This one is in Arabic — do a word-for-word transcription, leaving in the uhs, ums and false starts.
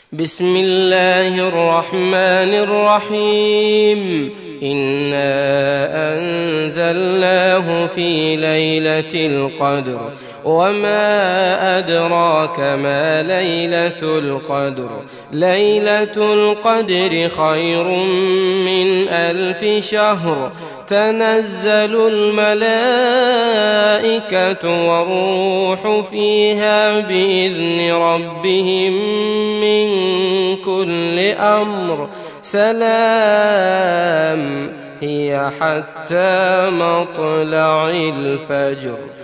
بسم الله الرحمن الرحيم إنا أنزلناه في ليلة القدر وما أدراك ما ليلة القدر ليلة القدر خير من ألف شهر تنزل الملائكة والروح فيها بإذن ربهم من كل أمر سلام هي حتى مطلع الفجر.